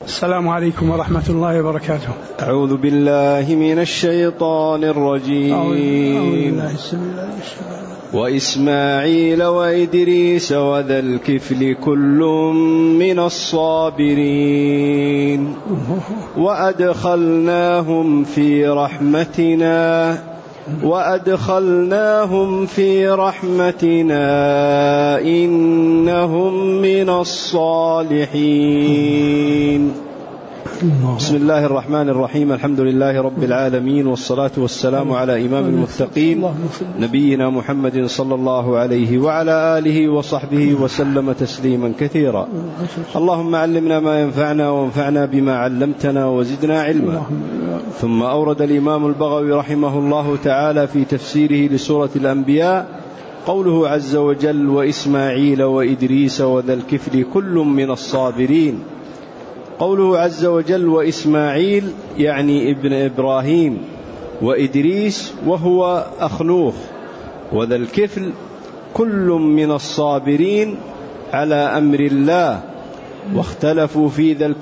السلام عليكم ورحمة الله وبركاته. أعوذ بالله من الشيطان الرجيم. وإسماعيل وإدريس وذا الكفل كل من الصابرين وأدخلناهم في رحمتنا إنهم من الصالحين. بسم الله الرحمن الرحيم. الحمد لله رب العالمين، والصلاة والسلام على إمام المتقين نبينا محمد صلى الله عليه وعلى آله وصحبه وسلم تسليما كثيرا. اللهم علمنا ما ينفعنا وانفعنا بما علمتنا وزدنا علما. ثم أورد الإمام البغوي رحمه الله تعالى في تفسيره لسورة الأنبياء قوله عز وجل: وإسماعيل وإدريس وذا الكفل كل من الصابرين. قوله عز وجل وإسماعيل يعني ابن إبراهيم، وإدريس وهو أخنوخ، وذا الكفل كل من الصابرين على أمر الله. واختلفوا في ذي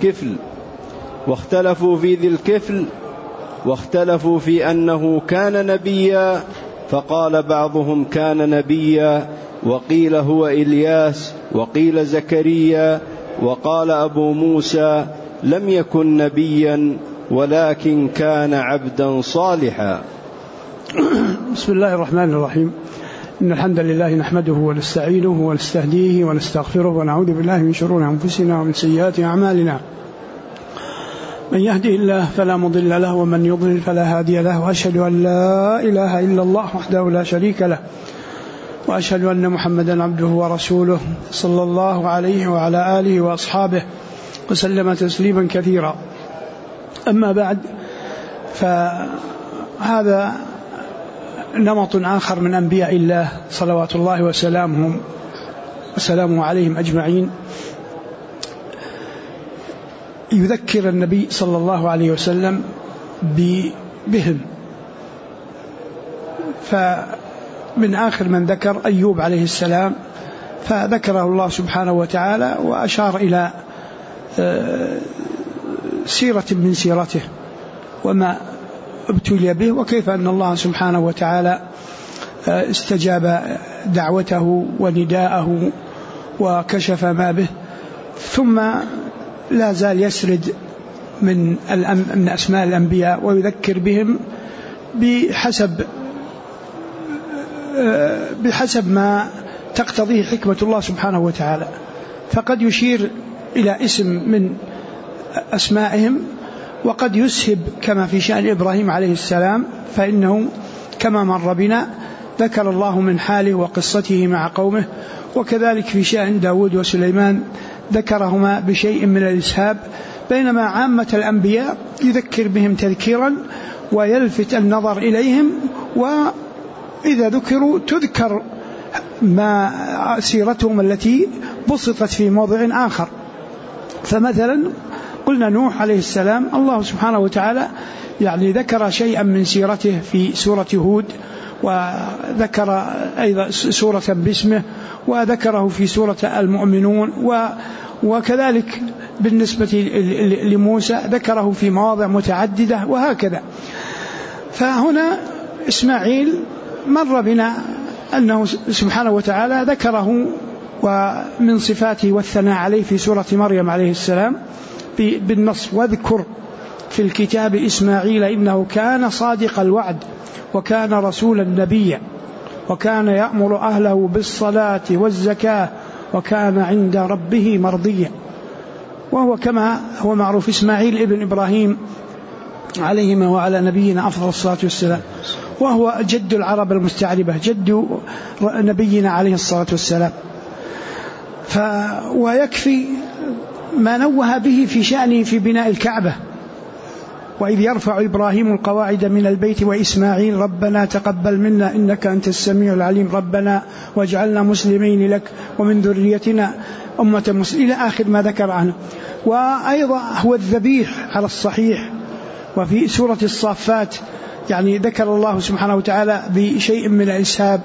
الكفل واختلفوا في أنه كان نبيا، فقال بعضهم كان نبيا، وقيل هو إلياس، وقيل زكريا، وقال أبو موسى لم يكن نبيا ولكن كان عبدا صالحا. بسم الله الرحمن الرحيم. إن الحمد لله نحمده ونستعينه ونستهديه ونستغفره ونعوذ بالله من شرور أنفسنا ومن سيئات أعمالنا. من يهده الله فلا مضل له ومن يضلل فلا هادي له، وأشهد أن لا إله إلا الله وحده لا شريك له، وأشهد أن محمدا عبده ورسوله صلى الله عليه وعلى آله وأصحابه وسلم تسليما كثيرا. أما بعد، فهذا نمط آخر من أنبياء الله صلوات الله وسلامه عليهم أجمعين، يذكر النبي صلى الله عليه وسلم بهم. فمن آخر من ذكر أيوب عليه السلام، فذكره الله سبحانه وتعالى وأشار إلى سيرة من سيرته وما ابتلي به، وكيف أن الله سبحانه وتعالى استجاب دعوته ونداءه وكشف ما به. ثم لا زال يسرد من أسماء الأنبياء ويذكر بهم بحسب ما تقتضيه حكمة الله سبحانه وتعالى. فقد يشير إلى اسم من أسمائهم، وقد يسهب كما في شأن إبراهيم عليه السلام، فإنه كما مر بنا ذكر الله من حاله وقصته مع قومه. وكذلك في شأن داود وسليمان ذكرهما بشيء من الإسهاب، بينما عامة الأنبياء يذكر بهم تذكيرا ويلفت النظر إليهم، وإذا ذكروا تذكر ما سيرتهم التي بسطت في موضع آخر. فمثلا قلنا نوح عليه السلام، الله سبحانه وتعالى يعني ذكر شيئا من سيرته في سورة هود، وذكر أيضا سورة باسمه، وذكره في سورة المؤمنون، وكذلك بالنسبة لموسى ذكره في مواضع متعددة، وهكذا. فهنا إسماعيل مر بنا أنه سبحانه وتعالى ذكره ومن صفاته والثناء عليه في سورة مريم عليه السلام بالنص: واذكر في الكتاب إسماعيل إنه كان صادق الوعد وكان رسولا نبيا وكان يأمر أهله بالصلاة والزكاة وكان عند ربه مرضيا. وهو كما هو معروف إسماعيل ابن إبراهيم عليهما وعلى نبينا أفضل الصلاة والسلام، وهو جد العرب المستعربة، جد نبينا عليه الصلاة والسلام. ويكفي ما نوه به في شأنه في بناء الكعبة: وإذ يرفع إبراهيم القواعد من البيت وإسماعيل ربنا تقبل منا إنك أنت السميع العليم ربنا واجعلنا مسلمين لك ومن ذريتنا أمة مسلمة، إلى آخر ما ذكر عنه. وأيضا هو الذبيح على الصحيح. وفي سورة الصافات يعني ذكر الله سبحانه وتعالى بشيء من الإسهاب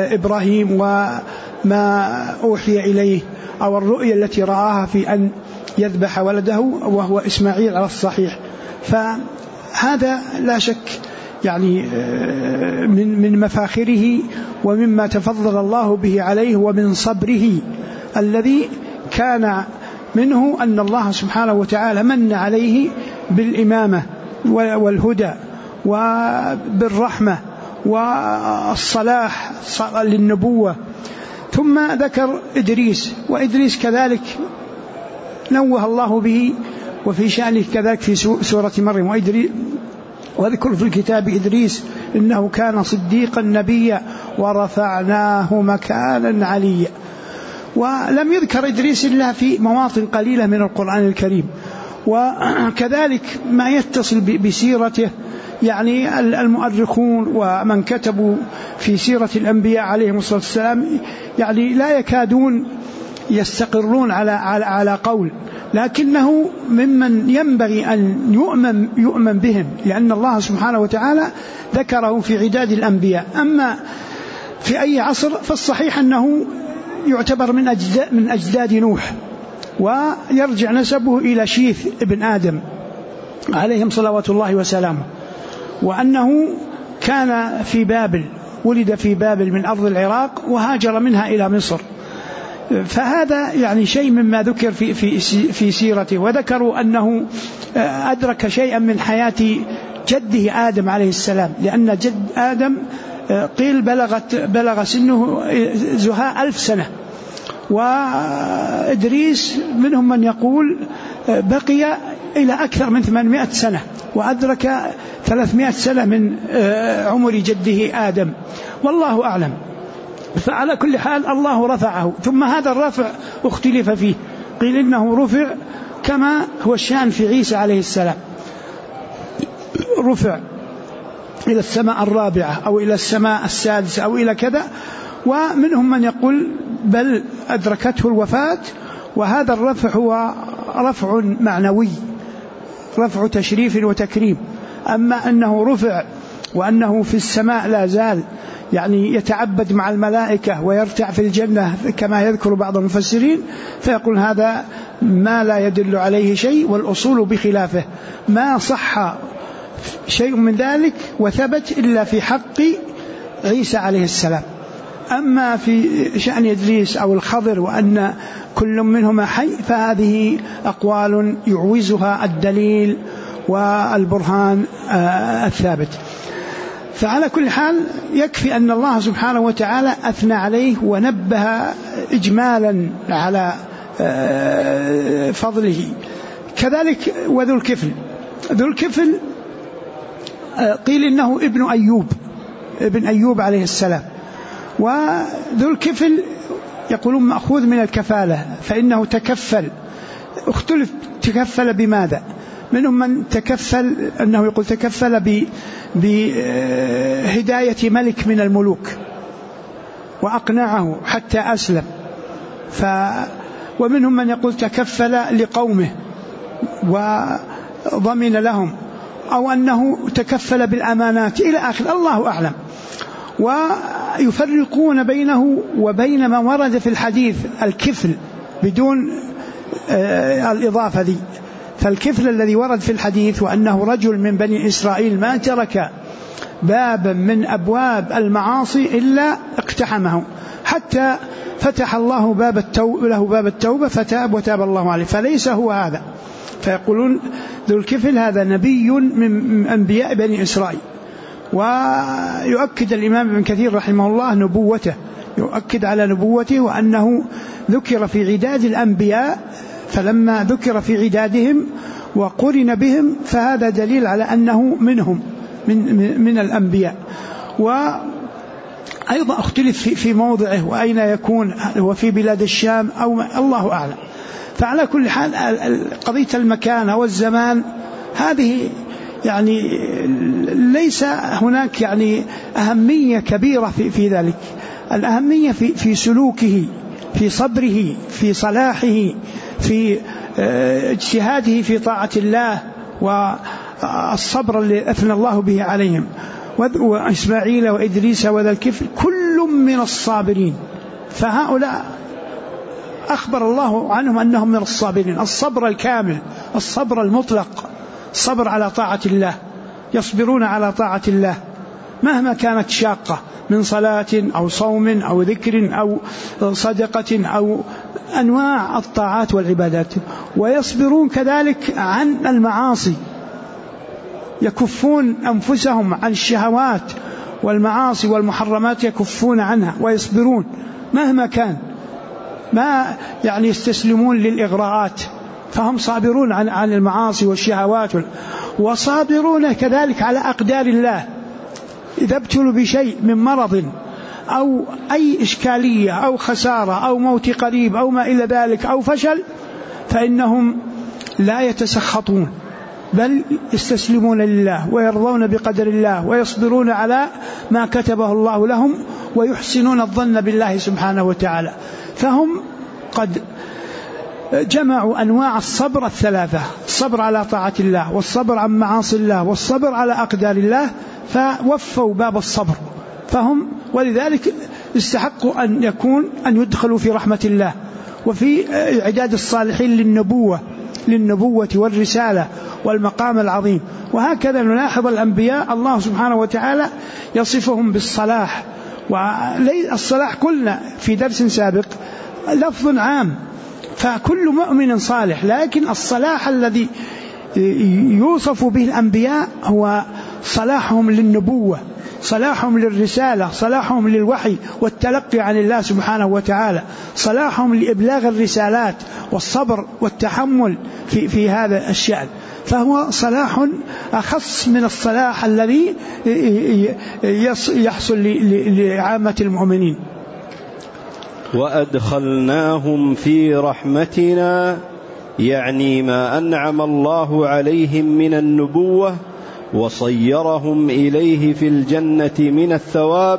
إبراهيم وما أوحي إليه، أو الرؤيا التي رآها في أن يذبح ولده وهو إسماعيل على الصحيح. فهذا لا شك يعني من مفاخره ومما تفضل الله به عليه، ومن صبره الذي كان منه أن الله سبحانه وتعالى من عليه بالإمامة والهدى وبالرحمة والصلاح للنبوة. ثم ذكر إدريس، وإدريس كذلك نوه الله به وفي شأنه كذلك في سورة مريم. واذكر في الكتاب إدريس إنه كان صديقا نبيا ورفعناه مكانا عليا. ولم يذكر إدريس إلا في مواطن قليلة من القرآن الكريم. وكذلك ما يتصل بسيرته يعني المؤرخون ومن كتبوا في سيرة الأنبياء عليهم الصلاة والسلام يعني لا يكادون يستقرون على قول، لكنه ممن ينبغي أن يؤمن بهم، لأن الله سبحانه وتعالى ذكره في عداد الأنبياء. أما في أي عصر فالصحيح أنه يعتبر من أجداد نوح، ويرجع نسبه إلى شيث ابن آدم عليهم صلوات الله وسلامه، وأنه كان في بابل، ولد في بابل من أرض العراق وهاجر منها إلى مصر. فهذا يعني شيء مما ذكر في سيرته. وذكروا أنه أدرك شيئا من حياة جده آدم عليه السلام، لأن جد آدم قيل بلغ سنه زهاء 1000 سنة، وإدريس منهم من يقول بقي إلى أكثر من 800 سنة، وأدرك 300 سنة من عمر جده آدم، والله أعلم. فعلى كل حال الله رفعه. ثم هذا الرفع اختلف فيه، قيل إنه رفع كما هو الشأن في عيسى عليه السلام، رفع إلى السماء الرابعة أو إلى السماء السادسة أو إلى كذا. ومنهم من يقول بل أدركته الوفاة، وهذا الرفع هو رفع معنوي، رفع تشريف وتكريم. أما أنه رفع وأنه في السماء لا زال يعني يتعبد مع الملائكة ويرتع في الجنة كما يذكر بعض المفسرين، فيقول هذا ما لا يدل عليه شيء، والأصول بخلافه. ما صح شيء من ذلك وثبت إلا في حق عيسى عليه السلام. أما في شأن إدريس أو الخضر وأن كل منهما حي، فهذه أقوال يعوزها الدليل والبرهان الثابت. فعلى كل حال يكفي أن الله سبحانه وتعالى أثنى عليه ونبه إجمالا على فضله. كذلك وذو الكفل، ذو الكفل قيل إنه ابن أيوب عليه السلام. وذو الكفل يقولون مأخوذ من الكفالة، فإنه تكفل. اختلف تكفل بماذا؟ منهم من تكفل أنه يقول تكفل بهداية ملك من الملوك وأقنعه حتى أسلم. ومنهم من يقول تكفل لقومه وضمن لهم، أو أنه تكفل بالأمانات إلى آخر، الله أعلم. ويفرقون بينه وبين ما ورد في الحديث الكفل بدون الإضافة ذي. فالكفل الذي ورد في الحديث وأنه رجل من بني إسرائيل ما ترك بابا من أبواب المعاصي إلا اقتحمه، حتى فتح الله له باب التوبة فتاب وتاب الله عليه. فليس هو هذا. فيقولون ذو الكفل هذا نبي من أنبياء بني إسرائيل. ويؤكد الإمام ابن كثير رحمه الله نبوته، يؤكد على نبوته وأنه ذكر في عداد الأنبياء، فلما ذكر في عدادهم وقرن بهم فهذا دليل على أنه منهم من الأنبياء. وأيضا اختلف في موضعه وأين يكون، هو في بلاد الشام أو الله أعلم. فعلى كل حال قضية المكان والزمان هذه يعني ليس هناك يعني أهمية كبيرة في ذلك. الأهمية في سلوكه، في صبره، في صلاحه، في اجتهاده في طاعة الله، والصبر الذي أثنى الله به عليهم. وإسماعيل وإدريس وذا الكفل كل من الصابرين. فهؤلاء أخبر الله عنهم أنهم من الصابرين. الصبر الكامل، الصبر المطلق، الصبر على طاعة الله، يصبرون على طاعة الله مهما كانت شاقة من صلاة أو صوم أو ذكر أو صدقة أو أنواع الطاعات والعبادات. ويصبرون كذلك عن المعاصي، يكفون أنفسهم عن الشهوات والمعاصي والمحرمات، يكفون عنها ويصبرون مهما كان، ما يعني يستسلمون للإغراءات، فهم صابرون عن المعاصي والشهوات، وصابرون كذلك على أقدار الله. إذا ابتلوا بشيء من مرض أو أي إشكالية أو خسارة أو موت قريب أو ما إلى ذلك أو فشل، فإنهم لا يتسخطون، بل يستسلمون لله ويرضون بقدر الله ويصبرون على ما كتبه الله لهم ويحسنون الظن بالله سبحانه وتعالى. فهم قد جمعوا أنواع الصبر الثلاثة: الصبر على طاعة الله، والصبر عن معاصي الله، والصبر على أقدار الله، فوفوا باب الصبر. فهم ولذلك استحقوا أن يدخلوا في رحمة الله وفي إعداد الصالحين للنبوة والرسالة والمقام العظيم. وهكذا نلاحظ الأنبياء الله سبحانه وتعالى يصفهم بالصلاح. والصلاح قلنا في درس سابق لفظ عام، فكل مؤمن صالح، لكن الصلاح الذي يوصف به الأنبياء هو صلاحهم للنبوة، صلاحهم للرسالة، صلاحهم للوحي والتلقي عن الله سبحانه وتعالى، صلاحهم لإبلاغ الرسالات والصبر والتحمل في هذا الشأن. فهو صلاح أخص من الصلاح الذي يحصل لعامة المؤمنين. وأدخلناهم في رحمتنا، يعني ما أنعم الله عليهم من النبوة وصيرهم إليه في الجنة من الثواب،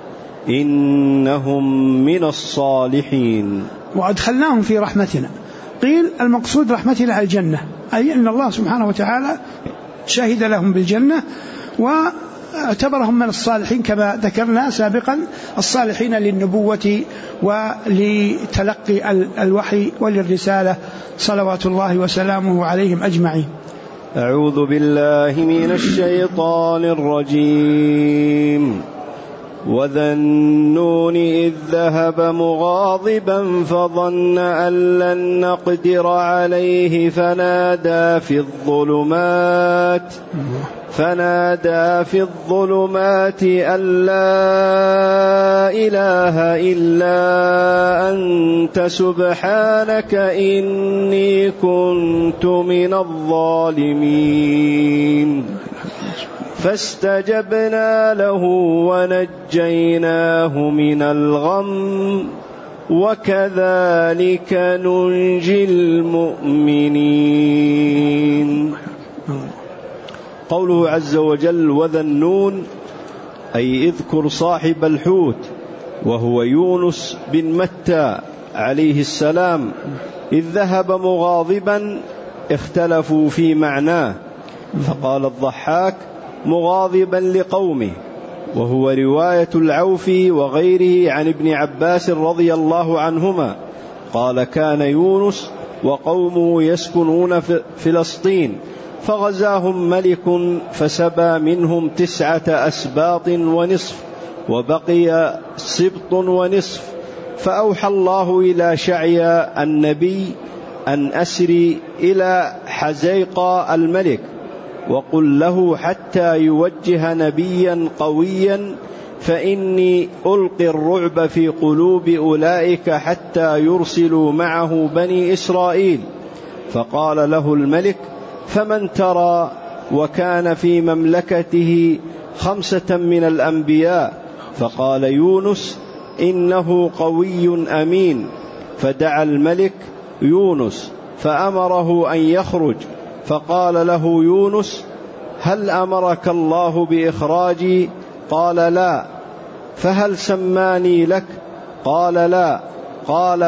إنهم من الصالحين. وأدخلناهم في رحمتنا، قيل المقصود رحمتنا الجنة، أي أن الله سبحانه وتعالى شهد لهم بالجنة واعتبرهم من الصالحين كما ذكرنا سابقا، الصالحين للنبوة ولتلقي الوحي وللرسالة صلوات الله وسلامه عليهم أجمعين. أعوذ بالله من الشيطان الرجيم. وذا النون إذ ذهب مغاضبا فظن أن لن نقدر عليه فنادى في الظلمات أن لا إله إلا أنت سبحانك إني كنت من الظالمين. فاستجبنا له ونجيناه من الغم وكذلك ننجي المؤمنين. قوله عز وجل وذا النون، أي اذكر صاحب الحوت وهو يونس بن متى عليه السلام، إذ ذهب مغاضبا، اختلفوا في معناه، فقال الضحاك مغاضبا لقومه، وهو رواية العوفي وغيره عن ابن عباس رضي الله عنهما قال كان يونس وقومه يسكنون في فلسطين، فغزاهم ملك فسبى منهم 9 أسباط ونصف، وبقي سبط ونصف، فأوحى الله إلى شعيا النبي أن أسري إلى حزيقا الملك وقل له حتى يوجه نبيا قويا، فإني ألقي الرعب في قلوب أولئك حتى يرسلوا معه بني إسرائيل. فقال له الملك فمن ترى؟ وكان في مملكته 5 من الأنبياء، فقال يونس إنه قوي أمين. فدعا الملك يونس فأمره أن يخرج، فقال له يونس هل أمرك الله بإخراجي؟ قال لا. فهل سماني لك؟ قال لا. قال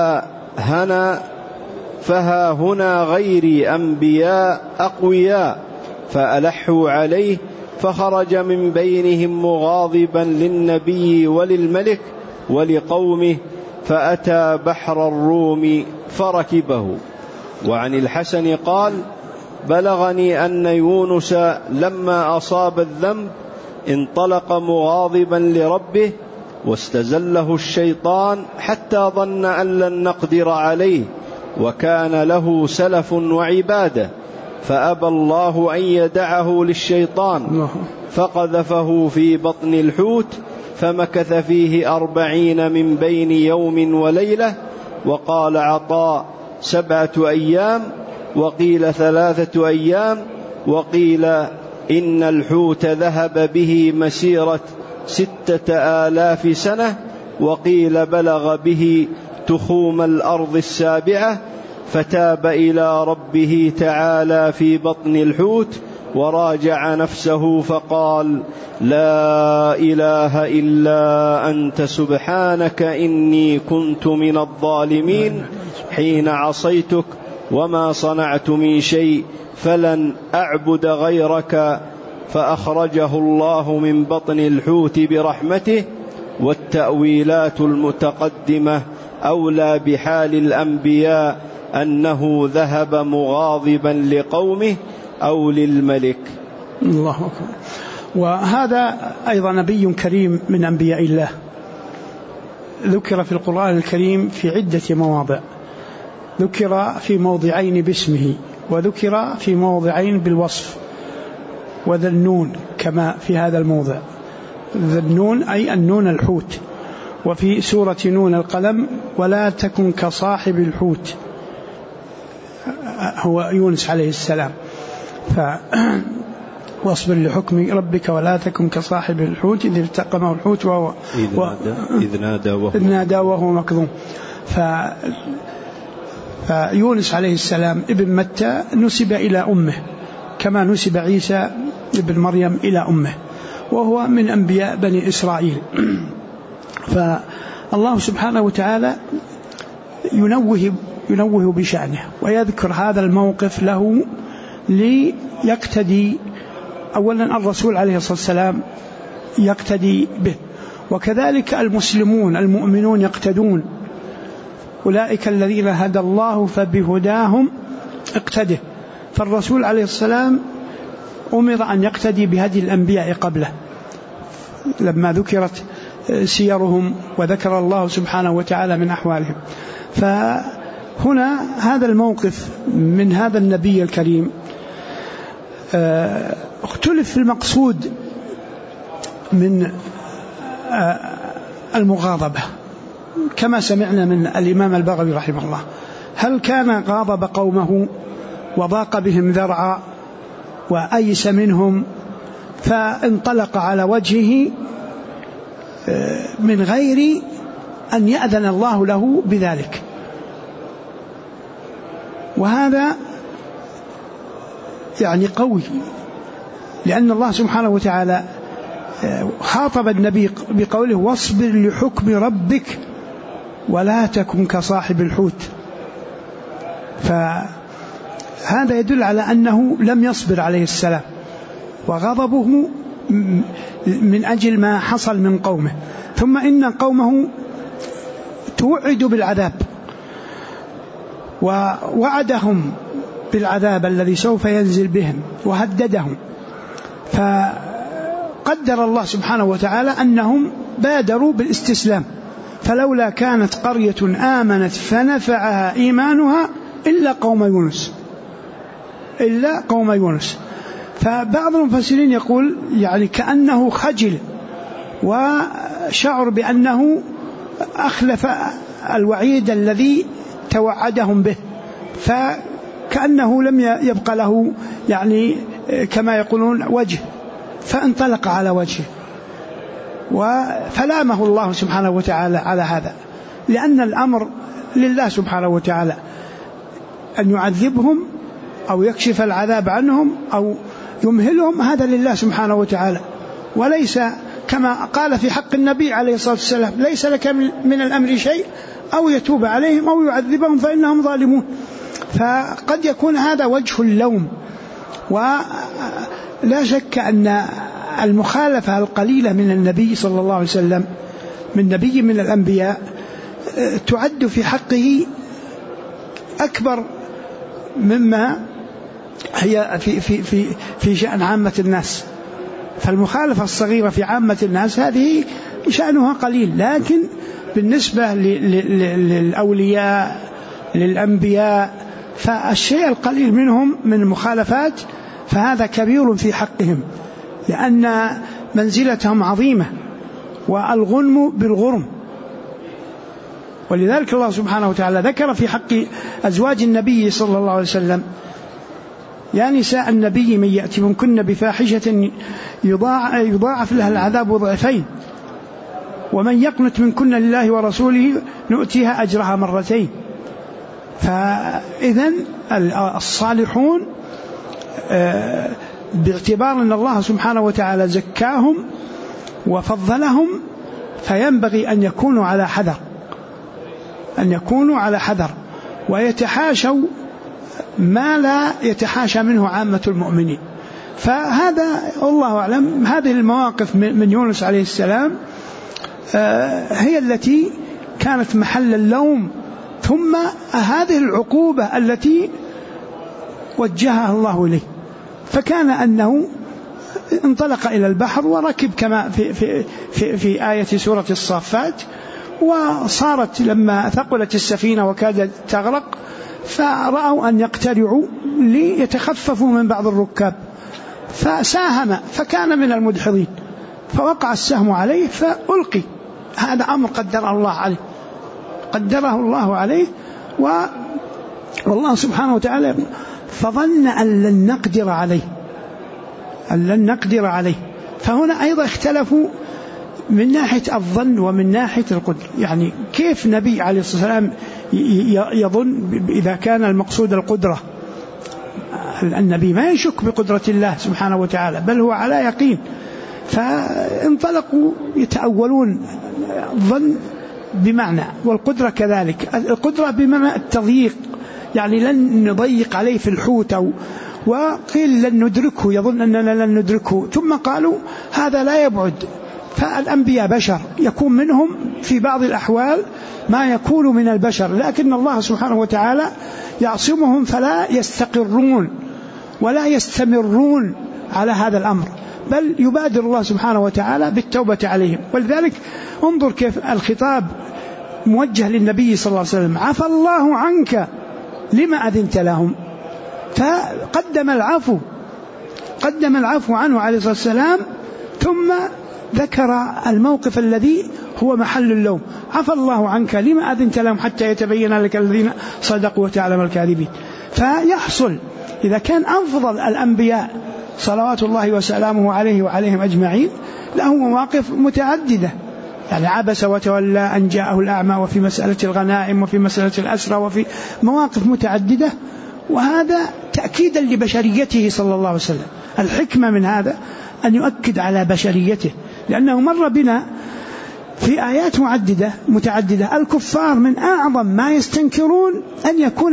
فها هنا غيري أنبياء أقوياء، فألحوا عليه، فخرج من بينهم مغاضبا للنبي وللملك ولقومه، فأتى بحر الروم فركبه. وعن الحسن قال: بلغني أن يونس لما أصاب الذنب انطلق مغاضبا لربه واستزله الشيطان حتى ظن أن لن نقدر عليه، وكان له سلف وعبادة، فأبى الله أن يدعه للشيطان فقذفه في بطن الحوت فمكث فيه 40 من بين يوم وليلة. وقال عطاء: 7 أيام، وقيل 3 أيام، وقيل إن الحوت ذهب به مسيرة 6,000 سنة، وقيل بلغ به تخوم الأرض 7، فتاب إلى ربه تعالى في بطن الحوت وراجع نفسه فقال: لا إله إلا أنت سبحانك إني كنت من الظالمين حين عصيتك وما صنعت من شيء فلن أعبد غيرك، فأخرجه الله من بطن الحوت برحمته. والتأويلات المتقدمة أولى بحال الأنبياء أنه ذهب مغاضبا لقومه أو للملك. الله أكبر. وهذا أيضا نبي كريم من أنبياء الله، ذكر في القرآن الكريم في عدة مواضع، ذكر في موضعين باسمه، وذكر في موضعين بالوصف، وذا النون كما في هذا الموضع، ذا النون أي النون الحوت، وفي سورة نون القلم: ولا تكن كصاحب الحوت، هو يونس عليه السلام، واصبر لحكم ربك ولا تكن كصاحب الحوت إذ التقمه الحوت وهو إذ نادى وهو مكظوم. فيونس عليه السلام ابن متى نسب إلى أمه كما نسب عيسى ابن مريم إلى أمه، وهو من أنبياء بني إسرائيل. فالله سبحانه وتعالى ينوه بشأنه ويذكر هذا الموقف له ليقتدي أولا الرسول عليه الصلاة والسلام يقتدي به، وكذلك المسلمون المؤمنون يقتدون، أولئك الذين هدى الله فبهداهم اقتده. فالرسول عليه السلام أمر أن يقتدي بهدي الأنبياء قبله لما ذكرت سيرهم وذكر الله سبحانه وتعالى من أحوالهم. فهنا هذا الموقف من هذا النبي الكريم اختلف في المقصود من المغاضبة كما سمعنا من الإمام البغوي رحمه الله، هل كان غاضب قومه وضاق بهم ذرعا وأيس منهم فانطلق على وجهه من غير أن يأذن الله له بذلك؟ وهذا يعني قوي، لأن الله سبحانه وتعالى خاطب النبي بقوله: واصبر لحكم ربك ولا تكن كصاحب الحوت. فهذا يدل على أنه لم يصبر عليه السلام، وغضبه من أجل ما حصل من قومه، ثم إن قومه توعدوا بالعذاب ووعدهم بالعذاب الذي سوف ينزل بهم وهددهم، فقدر الله سبحانه وتعالى أنهم بادروا بالاستسلام. فلولا كانت قرية آمنت فنفعها إيمانها إلا قوم يونس. فبعض المفسرين يقول يعني كأنه خجل وشعر بأنه أخلف الوعيد الذي توعدهم به، فكأنه لم يبقى له يعني كما يقولون وجه، فانطلق على وجهه، فلامه الله سبحانه وتعالى على هذا، لأن الأمر لله سبحانه وتعالى أن يعذبهم أو يكشف العذاب عنهم أو يمهلهم، هذا لله سبحانه وتعالى، وليس كما قال في حق النبي عليه الصلاة والسلام: ليس لك من الأمر شيء أو يتوب عليهم أو يعذبهم فإنهم ظالمون. فقد يكون هذا وجه اللوم، ولا شك أن المخالفة القليلة من النبي صلى الله عليه وسلم من نبي من الأنبياء تعد في حقه أكبر مما هي في شأن عامة الناس. فالمخالفة الصغيرة في عامة الناس هذه شأنها قليل، لكن بالنسبة للأولياء للأنبياء فالشيء القليل منهم من المخالفات فهذا كبير في حقهم، لأن منزلتهم عظيمة والغنم بالغرم. ولذلك الله سبحانه وتعالى ذكر في حق أزواج النبي صلى الله عليه وسلم: يا نساء النبي من يأتي منكن بفاحشة يضاعف لها العذاب ضعفين ومن يقنت منكن لله ورسوله نؤتيها أجرها مرتين. فإذن الصالحون باعتبار أن الله سبحانه وتعالى زكاهم وفضلهم فينبغي أن يكونوا على حذر ويتحاشوا ما لا يتحاشى منه عامة المؤمنين. فهذا والله أعلم هذه المواقف من يونس عليه السلام هي التي كانت محل اللوم، ثم هذه العقوبة التي وجهها الله إليه. فكان أنه انطلق إلى البحر وركب كما في آية سورة الصافات، وصارت لما ثقلت السفينة وكادت تغرق فرأوا أن يقترعوا ليتخففوا من بعض الركاب، فساهم فكان من المدحضين، فوقع السهم عليه فألقي. هذا أمر قدره الله عليه والله سبحانه وتعالى فظن أن لن نقدر عليه. فهنا أيضا اختلفوا من ناحية الظن ومن ناحية القدر. يعني كيف نبي عليه الصلاة والسلام يظن إذا كان المقصود القدرة؟ النبي ما يشك بقدرة الله سبحانه وتعالى بل هو على يقين. فانطلقوا يتأولون ظن بمعنى، والقدرة كذلك. القدرة بمعنى التضييق، يعني لن نضيق عليه في الحوت، وقيل لن ندركه، يظن أننا لن ندركه، ثم قالوا هذا لا يبعد. فالأنبياء بشر يكون منهم في بعض الأحوال ما يكون من البشر، لكن الله سبحانه وتعالى يعصمهم فلا يستقرون ولا يستمرون على هذا الأمر، بل يبادر الله سبحانه وتعالى بالتوبة عليهم. ولذلك انظر كيف الخطاب موجه للنبي صلى الله عليه وسلم: عفى الله عنك لما أذنت لهم. فقدم العفو عنه عليه الصلاة والسلام، ثم ذكر الموقف الذي هو محل اللوم: عفى الله عنك لما أذنت لهم حتى يتبين لك الذين صدقوا وتعلم الكاذبين. فيحصل إذا كان أفضل الأنبياء صلوات الله وسلامه عليه وعليهم أجمعين له مواقف متعددة، يعني عبس وتولى أن جاءه الأعمى، وفي مسألة الغنائم، وفي مسألة الأسرى، وفي مواقف متعددة، وهذا تأكيدا لبشريته صلى الله عليه وسلم. الحكمة من هذا أن يؤكد على بشريته، لأنه مر بنا في آيات متعددة الكفار من أعظم ما يستنكرون أن يكون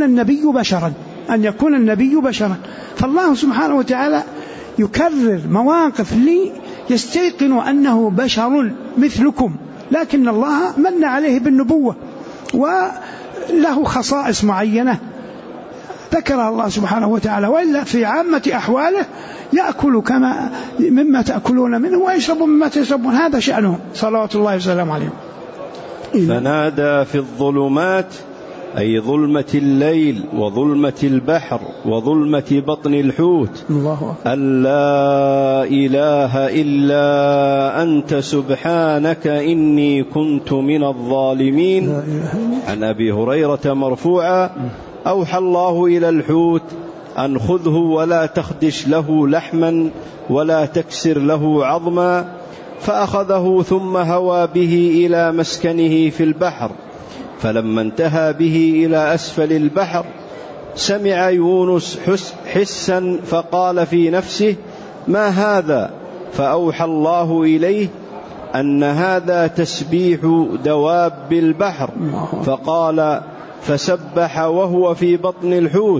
النبي بشرا. فالله سبحانه وتعالى يكرر مواقف ليستيقنوا أنه بشر مثلكم، لكن الله من عليه بالنبوة وله خصائص معينة ذكرها الله سبحانه وتعالى، وإلا في عامة أحواله يأكل كما مما تأكلون منه ويشرب مما تشربون، هذا شأنه صلوات الله وسلامه عليه. فنادى في الظلمات، أي ظلمة الليل وظلمة البحر وظلمة بطن الحوت، أن لا إله إلا أنت سبحانك إني كنت من الظالمين. عن أبي هريرة مرفوعا: أوحى الله إلى الحوت أن خذه ولا تخدش له لحما ولا تكسر له عظما، فأخذه ثم هوى به إلى مسكنه في البحر، فلما انتهى به إلى أسفل البحر سمع يونس حسا فقال في نفسه: ما هذا؟ فأوحى الله إليه أن هذا تسبيح دواب البحر، فقال: فسبح وهو في بطن الحوت،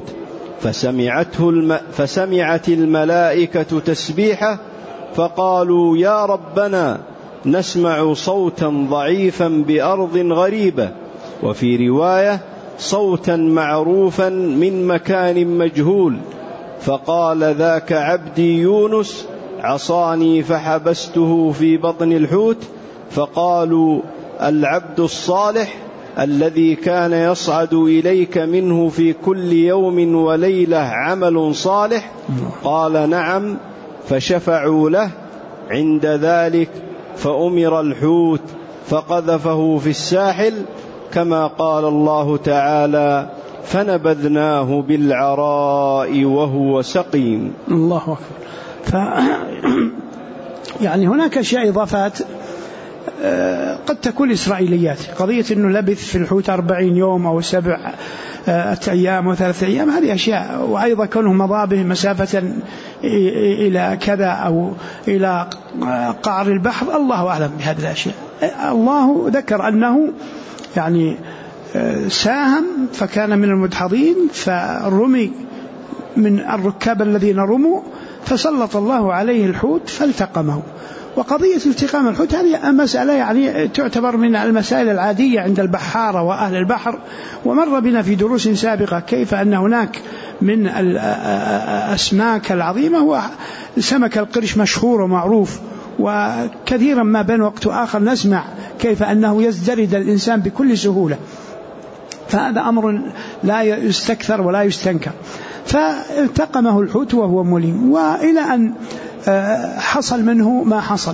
فسمعت الملائكة تسبيحه، فقالوا: يا ربنا نسمع صوتا ضعيفا بأرض غريبة، وفي رواية صوتا معروفا من مكان مجهول، فقال ذاك عبدي يونس عصاني فحبسته في بطن الحوت. فقالوا العبد الصالح الذي كان يصعد إليك منه في كل يوم وليلة عمل صالح؟ قال نعم. فشفعوا له. عند ذلك فأمر الحوت فقذفه في الساحل، كما قال الله تعالى فنبذناه بالعراء وهو سقيم. الله أكبر. يعني هناك أشياء إضافات قد تكون إسرائيليات. قضية أنه لبث في الحوت 40 يوم أو 7 أيام و3 أيام، هذه أشياء. وأيضا كونه مضى به مسافة إلى كذا أو إلى قعر البحر، الله أعلم بهذه الأشياء. الله ذكر أنه يعني ساهم فكان من المدحضين، فرمي من الركاب الذين رموا، فسلط الله عليه الحوت فالتقمه. وقضية التقام الحوت هذه مسألة يعني تعتبر من المسائل العادية عند البحارة وأهل البحر، ومر بنا في دروس سابقة كيف أن هناك من الأسماك العظيمة وسمك القرش مشهور ومعروف، وكثيرا ما بين وقت آخر نسمع كيف أنه يزدرد الإنسان بكل سهولة، فهذا أمر لا يستكثر ولا يستنكر. فالتقمه الحوت وهو مليم، وإلى أن حصل منه ما حصل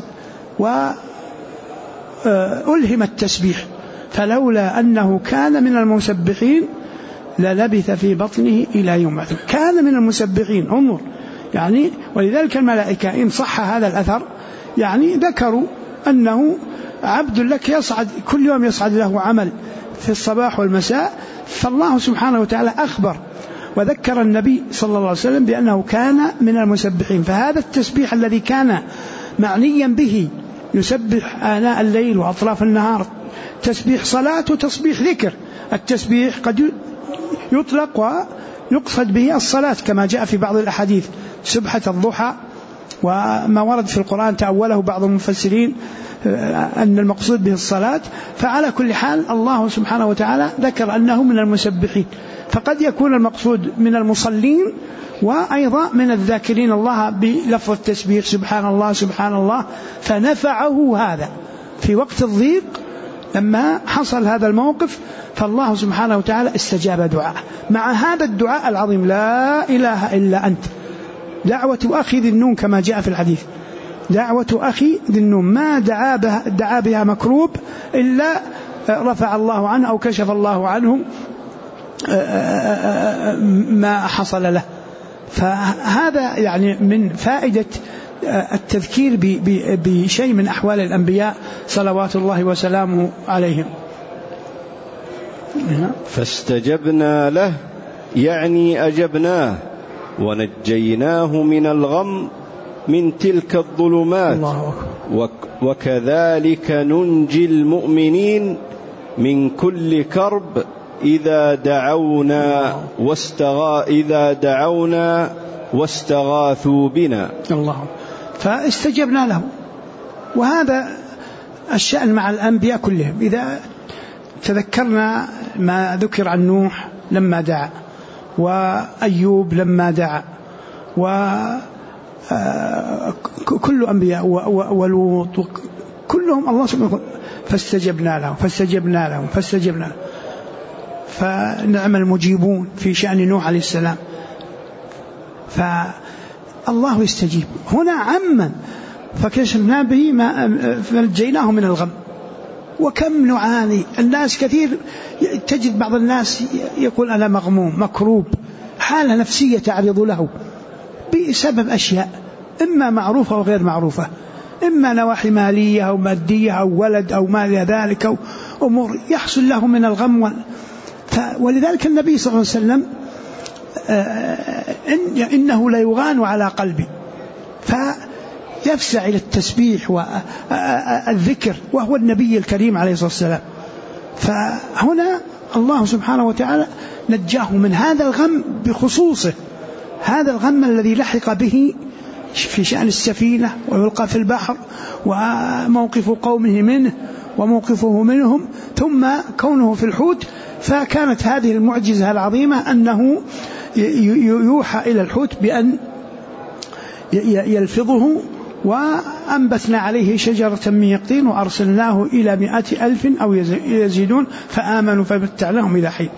وألهم التسبيح، فلولا أنه كان من المسبحين للبث في بطنه إلى يوم بعث. كان من المسبحين، انظر يعني. ولذلك الملائكة إن صح هذا الأثر يعني ذكروا أنه عبد لك يصعد كل يوم، يصعد له عمل في الصباح والمساء، فالله سبحانه وتعالى أخبر وذكر النبي صلى الله عليه وسلم بأنه كان من المسبحين. فهذا التسبيح الذي كان معنيا به يسبح آناء الليل وأطراف النهار، تسبيح صلاة وتسبيح ذكر. التسبيح قد يطلق ويقصد به الصلاة كما جاء في بعض الأحاديث، سبحة الضحى، وما ورد في القرآن تأوله بعض المفسرين أن المقصود به الصلاة. فعلى كل حال الله سبحانه وتعالى ذكر أنه من المسبحين، فقد يكون المقصود من المصلين وأيضا من الذاكرين الله بلفظ التسبيح سبحان الله سبحان الله. فنفعه هذا في وقت الضيق لما حصل هذا الموقف، فالله سبحانه وتعالى استجاب دعاءه مع هذا الدعاء العظيم: لا إله إلا أنت. دعوة أخي ذي النون كما جاء في الحديث، دعوة أخي ذي النون ما دعا بها مكروب إلا رفع الله عنه أو كشف الله عنه ما حصل له. فهذا يعني من فائدة التذكير بشيء من أحوال الأنبياء صلوات الله وسلامه عليهم. فاستجبنا له يعني أجبناه ونجيناه من الغم من تلك الظلمات، وكذلك ننجي المؤمنين من كل كرب إذا دعونا واستغاثوا بنا. الله. فاستجبنا له، وهذا الشأن مع الأنبياء كلهم. إذا تذكرنا ما ذكر عن نوح لما دعا، وأيوب لما دعا، وكل أنبياء ولوط كلهم الله سبحانه فاستجبنا لهم. فنعم المجيبون في شأن نوح عليه السلام. فالله يستجيب هنا عما، فكشفنا به فنجيناه من الغم. وكم نعاني الناس كثير، تجد بعض الناس يقول أنا مغموم مكروب، حالة نفسية تعرض له بسبب أشياء إما معروفة وغير معروفة، إما نواحي مالية أو مادية أو ولد أو ما إلى ذلك أو أمور يحصل له من الغم. ولذلك النبي صلى الله عليه وسلم إنه لا يغان على قلبي، فيفزع إلى التسبيح والذكر، وهو النبي الكريم عليه الصلاة والسلام. فهنا الله سبحانه وتعالى نجاه من هذا الغم بخصوصه، هذا الغم الذي لحق به في شأن السفينة ويلقى في البحر وموقف قومه منه وموقفه منهم ثم كونه في الحوت. فكانت هذه المعجزة العظيمة أنه يوحى إلى الحوت بأن يلفظه، وأنبتنا عليه شجرة من يقطين وأرسلناه إلى 100,000 أو يزيدون فآمنوا فمتعناهم إلى حين.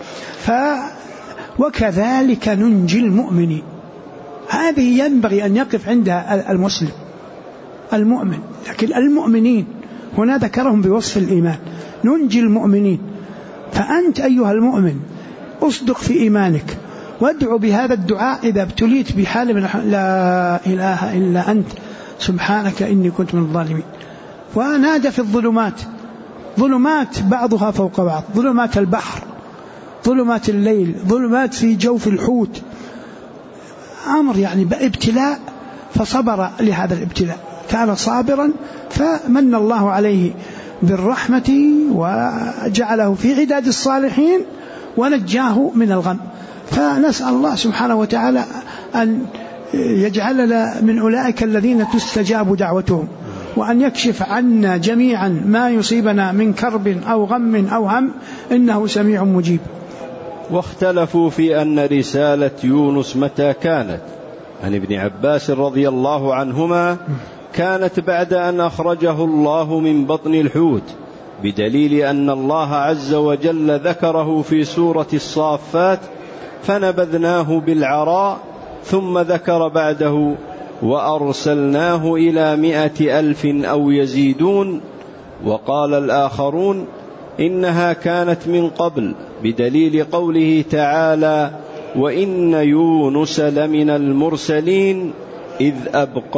وكذلك ننجي المؤمنين. هذه ينبغي أن يقف عندها المسلم المؤمن، لكن المؤمنين هنا ذكرهم بوصف الإيمان، ننجي المؤمنين. فأنت أيها المؤمن أصدق في إيمانك، وادعو بهذا الدعاء إذا ابتليت بحال من لا إله إلا أنت سبحانك إني كنت من الظالمين. ونادى في الظلمات، ظلمات بعضها فوق بعض، ظلمات البحر، ظلمات الليل، ظلمات في جوف الحوت، أمر يعني ابتلاء، فصبر لهذا الابتلاء، كان صابرا فمن الله عليه بالرحمة وجعله في عداد الصالحين ونجاه من الغم. فنسأل الله سبحانه وتعالى أن يجعلنا من أولئك الذين تستجاب دعوتهم، وأن يكشف عنا جميعا ما يصيبنا من كرب أو غم أو هم، إنه سميع مجيب. واختلفوا في أن رسالة يونس متى كانت. عن ابن عباس رضي الله عنهما كانت بعد أن أخرجه الله من بطن الحوت، بدليل أن الله عز وجل ذكره في سورة الصافات فنبذناه بالعراء، ثم ذكر بعده وأرسلناه إلى 100,000 أو يزيدون. وقال الآخرون إنها كانت من قبل، بدليل قوله تعالى وإن يونس لمن المرسلين إذ أبق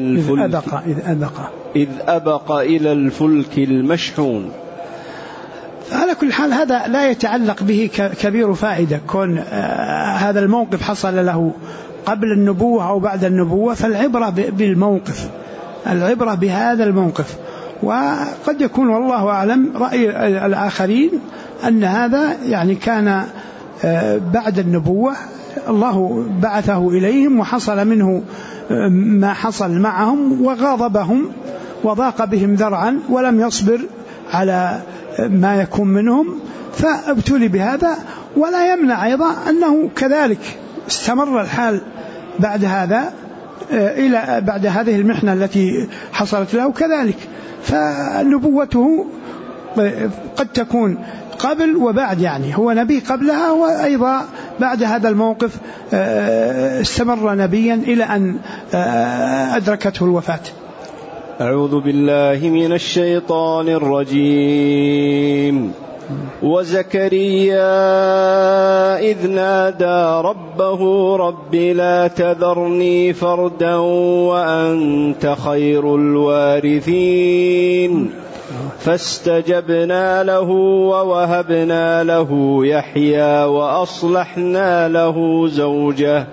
إلى الفلك المشحون. على كل حال هذا لا يتعلق به كبير فائدة، كون هذا الموقف حصل له قبل النبوة أو بعد النبوة، فالعبرة بالموقف، العبرة بهذا الموقف. وقد يكون والله أعلم رأي الآخرين أن هذا يعني كان بعد النبوة، الله بعثه إليهم وحصل منه ما حصل معهم وغاضبهم وضاق بهم ذرعا ولم يصبر على ما يكون منهم فابتلي بهذا. ولا يمنع أيضا أنه كذلك استمر الحال بعد هذا إلى بعد هذه المحنة التي حصلت له كذلك. فنبوته قد تكون قبل وبعد، يعني هو نبي قبلها وأيضا بعد هذا الموقف استمر نبيا إلى أن أدركته الوفاة. أعوذ بالله من الشيطان الرجيم. وزكريا إذ نادى ربه رب لا تذرني فردا وأنت خير الوارثين، فاستجبنا له ووهبنا له يحيى وأصلحنا له زوجه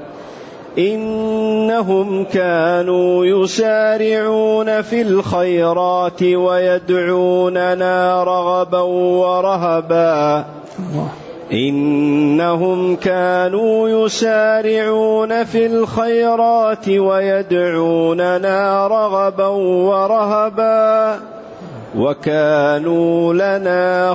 إنهم كانوا يسارعون في الخيرات ويدعوننا رغبا ورهبا إنهم كانوا يسارعون في الخيرات ويدعوننا رغبا ورهبا وكانوا لنا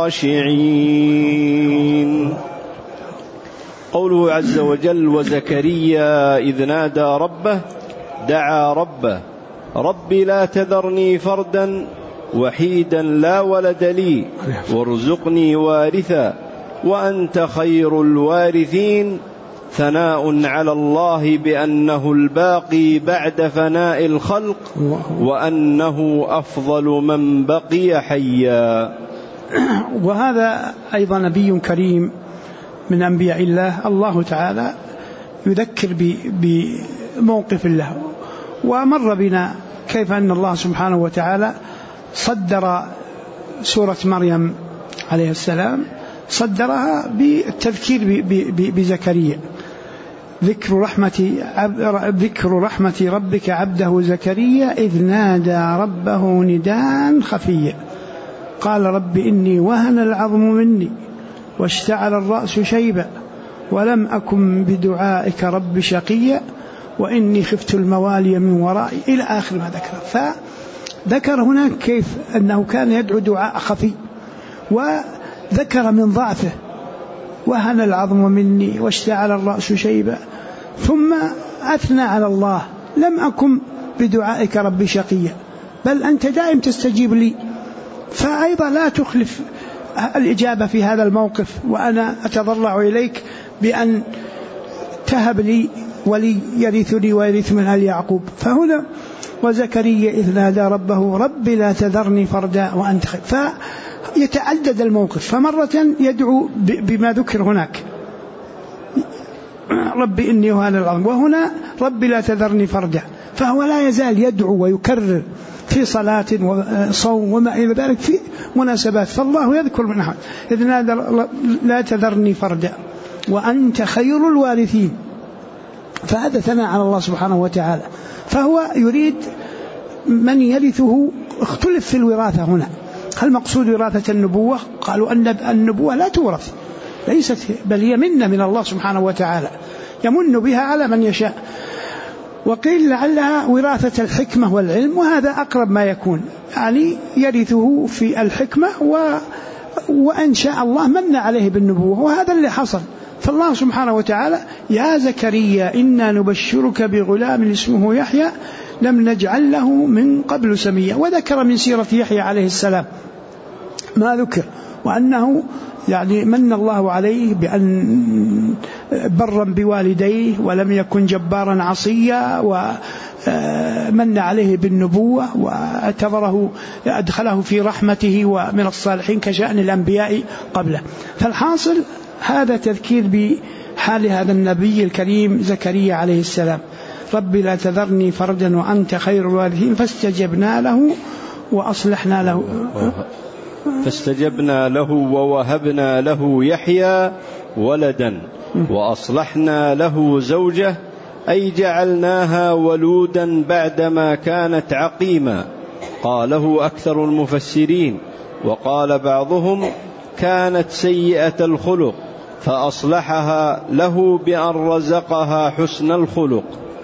خاشعين. قوله عز وجل وزكريا إذ نادى ربه دعا ربه رب لا تذرني فردا وحيدا لا ولد لي وارزقني وارثا وأنت خير الوارثين، ثناء على الله بأنه الباقي بعد فناء الخلق وأنه أفضل من بقي حيا. وهذا أيضا نبي كريم من أنبياء الله، الله تعالى يذكر بموقف له. ومر بنا كيف أن الله سبحانه وتعالى صدر سورة مريم عليه السلام، صدرها بالتذكير بزكريا، ذكر رحمة ربك عبده زكريا إذ نادى ربه نداء خفيا قال رب إني وهن العظم مني واشتعل الرأس شيبا ولم أكن بدعائك رب شقيا وإني خفت الموالي من ورائي إلى آخر ما ذكر. ذكر هناك كيف أنه كان يدعو دعاء خفي، وذكر من ضعفه: وهن العظم مني واشتعل الرأس شيبا، ثم أثنى على الله: لم أكن بدعائك ربي شقيا، بل أنت دائم تستجيب لي. فأيضا لا تخلف الإجابة في هذا الموقف، وأنا أتضرع إليك بأن تهب لي ولي يرثني ويرث من آل يعقوب. فهنا وزكريا إذ نادى ربه رب لا تذرني فردا وأنت خير. فيتعدد الموقف، فمرة يدعو بما ذكر هناك: رب إني وهن العظم، وهنا رب لا تذرني فردا. فهو لا يزال يدعو ويكرر في صلاة وصوم وما إلى ذلك في مناسبات. فالله يذكر منها: إذ نادى لا تذرني فردا وأنت خير الوارثين. فهذا ثناء على الله سبحانه وتعالى. فهو يريد من يرثه. اختلف في الوراثة هنا، هل مقصود وراثة النبوة؟ قالوا أن النبوة لا تورث، ليست، بل هي منة من الله سبحانه وتعالى يمن بها على من يشاء. وقيل لعلها وراثة الحكمة والعلم، وهذا أقرب ما يكون، يعني يرثه في الحكمة وإن شاء الله من عليه بالنبوة، وهذا اللي حصل. فالله سبحانه وتعالى: يا زكريا إنا نبشرك بغلام اسمه يحيى لم نجعل له من قبل سميا. وذكر من سيرة يحيى عليه السلام ما ذكر، وأنه يعني من الله عليه بأن برا بوالديه ولم يكن جبارا عصيا، ومن عليه بالنبوة واعتبره أدخله في رحمته ومن الصالحين كشأن الأنبياء قبله. فالحاصل هذا تذكير بحال هذا النبي الكريم زكريا عليه السلام: رب لا تذرني فردا وأنت خير الوارثين فاستجبنا له وأصلحنا له فاستجبنا له ووهبنا له يحيى ولدا وأصلحنا له زوجه أي جعلناها ولودا بعدما كانت عقيما. قاله أكثر المفسرين، وقال بعضهم: كانت سيئة الخلق فأصلحها له بأن رزقها حسن الخلق.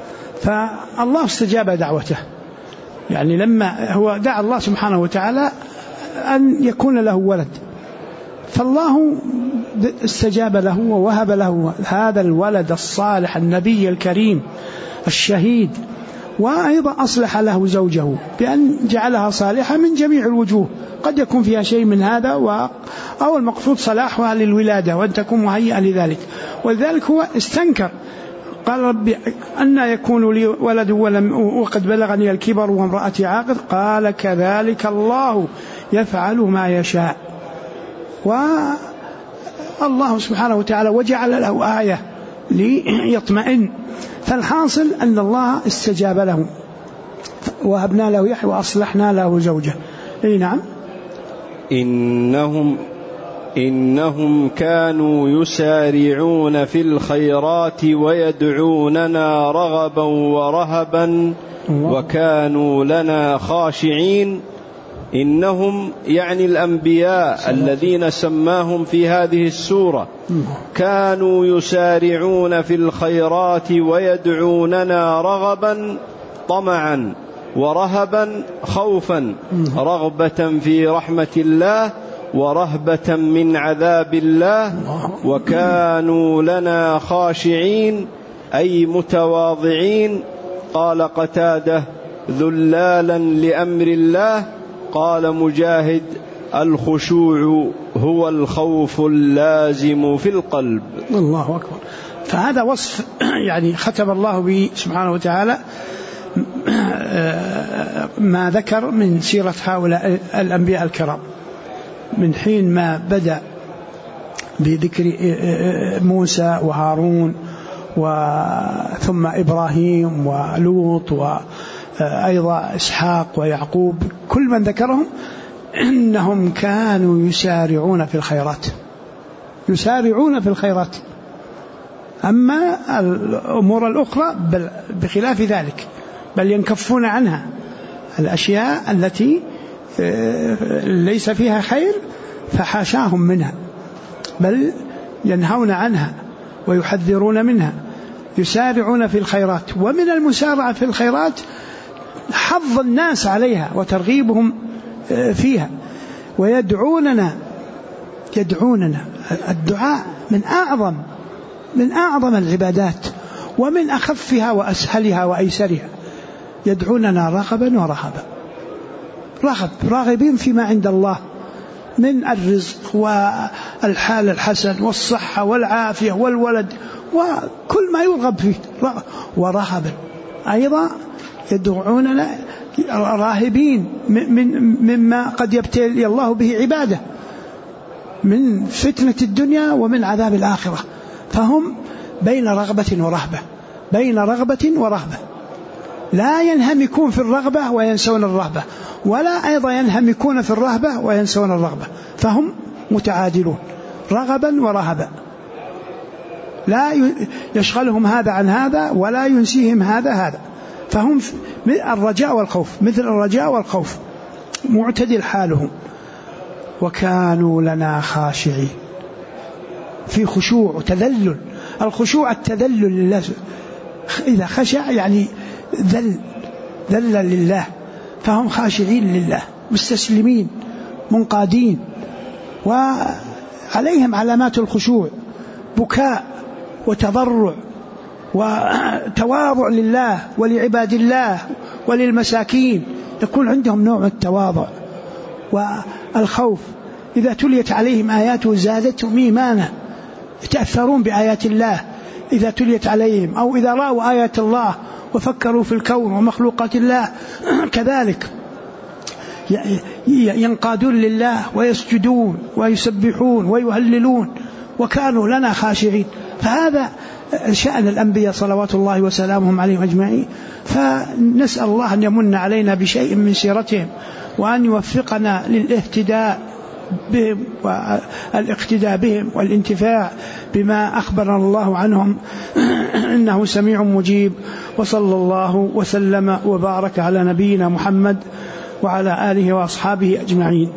فالله استجاب دعوته، يعني لما هو دعا الله سبحانه وتعالى أن يكون له ولد، فالله استجاب له ووهب له هذا الولد الصالح النبي الكريم الشهيد. وأيضا أصلح له زوجه بأن جعلها صالحة من جميع الوجوه، قد يكون فيها شيء من هذا أو المقصود صلاحها للولادة وأن تكون مهيئة لذلك. ولذلك هو استنكر، قال: ربي أن يكون لي ولد وقد بلغني الكبر وامرأتي عاقر. قال: كذلك الله يفعل ما يشاء. والله سبحانه وتعالى وجعل له آية ليطمئن. فالحاصل أن الله استجاب له، وهبنا له يحيى وأصلحنا له زوجه. أي نعم. إنهم كانوا يسارعون في الخيرات ويدعوننا رغبا ورهبا وكانوا لنا خاشعين. إنهم يعني الأنبياء الذين سماهم في هذه السورة كانوا يسارعون في الخيرات ويدعوننا رغبا طمعا ورهبا خوفا، رغبة في رحمة الله ورهبة من عذاب الله. وكانوا لنا خاشعين أي متواضعين. قال قتادة: ذلالا لأمر الله. قال مجاهد: الخشوع هو الخوف اللازم في القلب. الله أكبر. فهذا وصف يعني ختم الله به سبحانه وتعالى ما ذكر من سيرة هؤلاء الأنبياء الكرام، من حين ما بدأ بذكر موسى وهارون ثم إبراهيم ولوط وأيضا إسحاق ويعقوب، كل من ذكرهم إنهم كانوا يسارعون في الخيرات، يسارعون في الخيرات. أما الأمور الأخرى بخلاف ذلك، بل ينكفون عنها. الأشياء التي ليس فيها خير فحاشاهم منها، بل ينهون عنها ويحذرون منها، يسارعون في الخيرات. ومن المسارعة في الخيرات حظ الناس عليها وترغيبهم فيها. ويدعوننا الدعاء من أعظم العبادات ومن أخفها وأسهلها وأيسرها. يدعوننا رغبا ورهبا، راغبين فيما عند الله من الرزق والحال الحسن والصحة والعافية والولد وكل ما يرغب فيه، ورهبا أيضا يدعوننا راهبين مما قد يبتلي الله به عباده من فتنة الدنيا ومن عذاب الآخرة. فهم بين رغبة ورهبة، لا ينهمكون في الرغبة وينسون الرهبة، ولا أيضا ينهمكون في الرهبة وينسون الرغبة، فهم متعادلون رغبا ورهبا، لا يشغلهم هذا عن هذا ولا ينسيهم هذا. فهم الرجاء والخوف، مثل الرجاء والخوف، معتدل حالهم. وكانوا لنا خاشعين، في خشوع وتذلل. الخشوع التذلل لله، إذا خشع يعني ذل لله، فهم خاشعين لله مستسلمين منقادين، وعليهم علامات الخشوع، بكاء وتضرع وتواضع لله ولعباد الله وللمساكين، يكون عندهم نوع من التواضع والخوف. إذا تليت عليهم آياته زادتهم إيمانا، يتأثرون بآيات الله إذا تليت عليهم، أو إذا رأوا آيات الله وفكروا في الكون ومخلوقات الله كذلك ينقادون لله ويسجدون ويسبحون ويهللون. وكانوا لنا خاشعين. فهذا شأن الأنبياء صلوات الله وسلامهم عليهم أجمعين. فنسأل الله أن يمن علينا بشيء من سيرتهم، وأن يوفقنا للاهتداء بهم والاقتداء بهم والانتفاع بما أخبرنا الله عنهم، إنه سميع مجيب. وصلى الله وسلم وبارك على نبينا محمد وعلى آله وأصحابه أجمعين.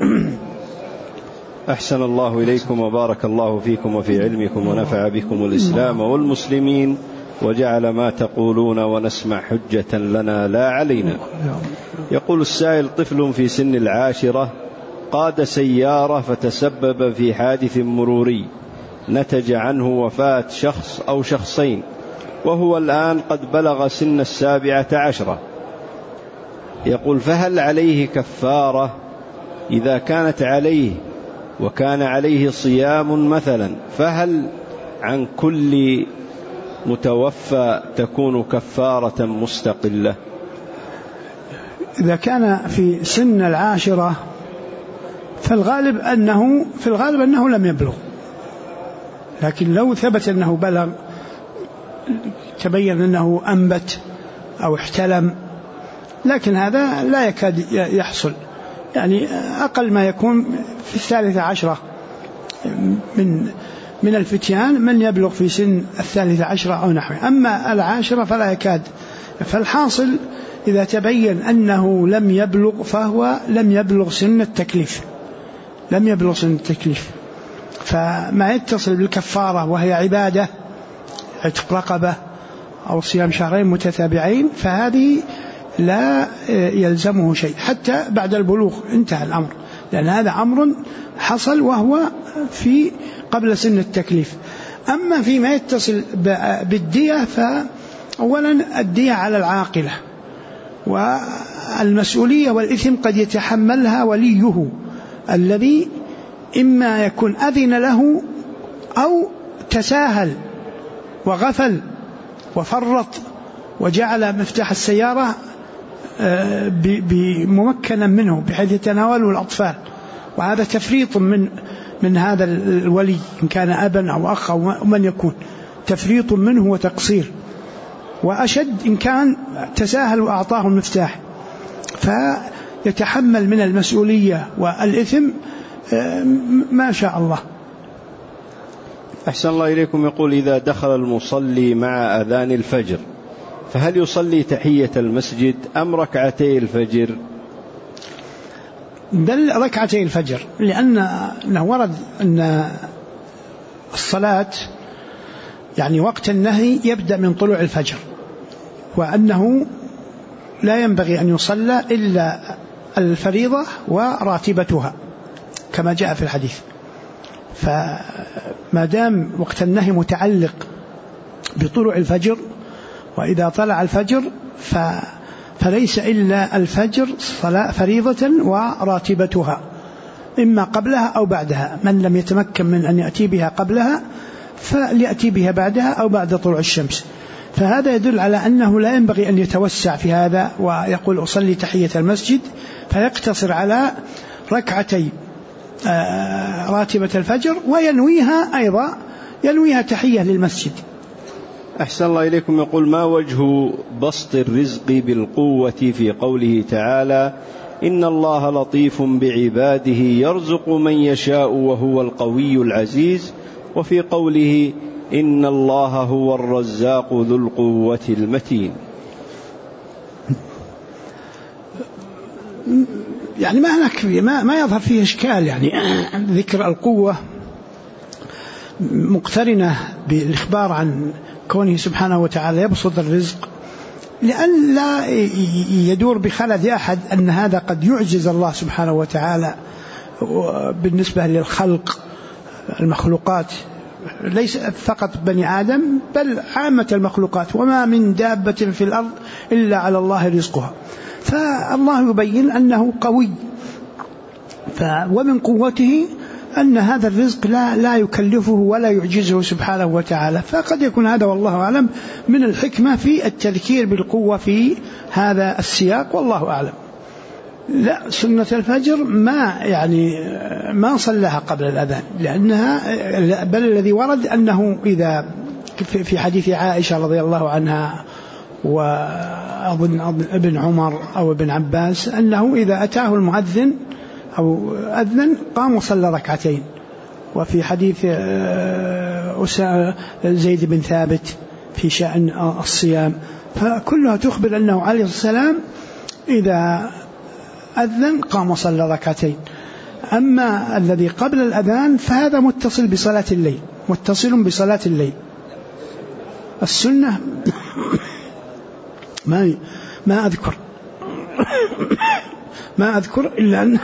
أحسن الله إليكم وبارك الله فيكم وفي علمكم ونفع بكم الإسلام والمسلمين، وجعل ما تقولون ونسمع حجة لنا لا علينا. يقول السائل: طفل في سن 10 قاد سيارة فتسبب في حادث مروري نتج عنه وفاة شخص أو شخصين، وهو الآن قد بلغ سن 17. يقول: فهل عليه كفارة إذا كانت عليه وكان عليه صيام مثلا، فهل عن كل متوفى تكون كفارة مستقلة؟ إذا كان في سن 10 فالغالب أنه لم يبلغ، لكن لو ثبت أنه بلغ، تبين أنه أنبت أو احتلم، لكن هذا لا يكاد يحصل، يعني أقل ما يكون في 13 من الفتيان من يبلغ في سن 13 أو نحوه. أما 10 فلا يكاد. فالحاصل إذا تبين أنه لم يبلغ فهو لم يبلغ سن التكليف، فما يتصل بالكفارة وهي عبادة عتق رقبة أو صيام شهرين متتابعين، فهذه لا يلزمه شيء حتى بعد البلوغ، انتهى الأمر، لأن هذا أمر حصل وهو في قبل سن التكليف. أما فيما يتصل بالدية، فأولا الدية على العاقلة، والمسؤولية والإثم قد يتحملها وليه الذي إما يكون أذن له أو تساهل وغفل وفرط وجعل مفتاح السيارة بممكنا منه بحيث يتناوله الأطفال، وهذا تفريط من هذا الولي إن كان أبا أو أخ أو من يكون، تفريط منه وتقصير، وأشد إن كان تساهل وأعطاه المفتاح، فيتحمل من المسؤولية والإثم ما شاء الله. أحسن الله إليكم. يقول: إذا دخل المصلي مع أذان الفجر فهل يصلي تحية المسجد أم ركعتي الفجر؟ بل ركعتي الفجر، لأنه ورد أن الصلاة يعني وقت النهي يبدأ من طلوع الفجر، وأنه لا ينبغي أن يصلى إلا الفريضة وراتبتها كما جاء في الحديث. فما دام وقت النهي متعلق بطلوع الفجر، وإذا طلع الفجر فليس إلا الفجر صلاة فريضة وراتبتها، إما قبلها أو بعدها. من لم يتمكن من أن يأتي بها قبلها فليأتي بها بعدها أو بعد طلوع الشمس. فهذا يدل على أنه لا ينبغي أن يتوسع في هذا ويقول أصلي تحية المسجد، فيقتصر على ركعتي راتبة الفجر وينويها أيضا، ينويها تحية للمسجد. أحسن الله إليكم. يقول: ما وجه بسط الرزق بالقوة في قوله تعالى: إن الله لطيف بعباده يرزق من يشاء وهو القوي العزيز، وفي قوله: إن الله هو الرزاق ذو القوة المتين؟ يعني ما يظهر فيه إشكال. يعني ذكر القوة مقترنة بالإخبار عن كونه سبحانه وتعالى يبسط الرزق، لأن لا يدور بخلد أحد أن هذا قد يعجز الله سبحانه وتعالى بالنسبة للخلق المخلوقات، ليس فقط بني آدم بل عامة المخلوقات، وما من دابة في الأرض إلا على الله رزقها. فالله يبين أنه قوي، ومن قوته أن هذا الرزق لا يكلفه ولا يعجزه سبحانه وتعالى. فقد يكون هذا والله أعلم من الحكمة في التذكير بالقوة في هذا السياق، والله أعلم. لا، سنة الفجر ما صلىها قبل الأذان، لأنها بل الذي ورد أنه إذا في حديث عائشة رضي الله عنها وأظن ابن عمر أو ابن عباس أنه إذا أتاه المؤذن أو أذن قام وصلى ركعتين. وفي حديث زيد بن ثابت في شأن الصيام، فكلها تخبر أنه عليه السلام إذا أذن قام وصلى ركعتين. أما الذي قبل الأذان فهذا متصل بصلاة الليل. السنة ما أذكر إلا أن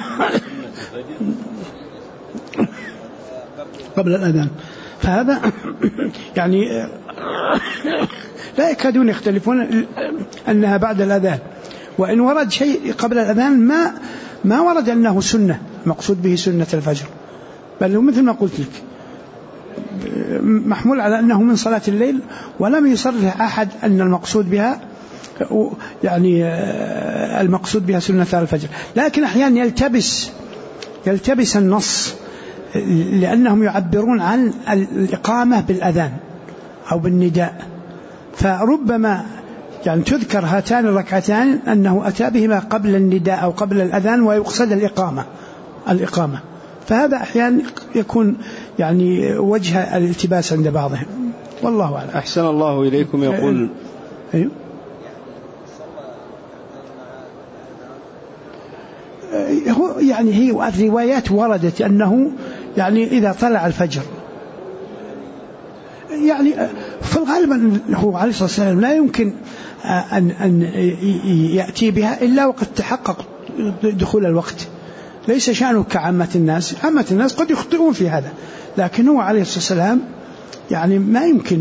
قبل الأذان، فهذا يعني لا يكادون يختلفون أنها بعد الأذان. وإن ورد شيء قبل الأذان ما ورد أنه سنة مقصود به سنة الفجر، بل مثل ما قلت لك محمول على أنه من صلاة الليل، ولم يصرح أحد أن المقصود بها المقصود بها سنة الفجر. لكن أحيانا يلتبس النص، لأنهم يعبرون عن الإقامة بالأذان أو بالنداء، فربما تذكر هاتان الركعتان أنه أتى بهما قبل النداء أو قبل الأذان ويقصد الإقامة. فهذا أحيانا يكون وجه الالتباس عند بعضهم، والله أعلم. أحسن الله إليكم. يقول هي الروايات وردت أنه إذا طلع الفجر، في الغالب هو عليه الصلاة والسلام لا يمكن أن يأتي بها إلا وقد تحقق دخول الوقت. ليس شأنه كعامة الناس، عامة الناس قد يخطئون في هذا، لكن هو عليه الصلاة والسلام ما يمكن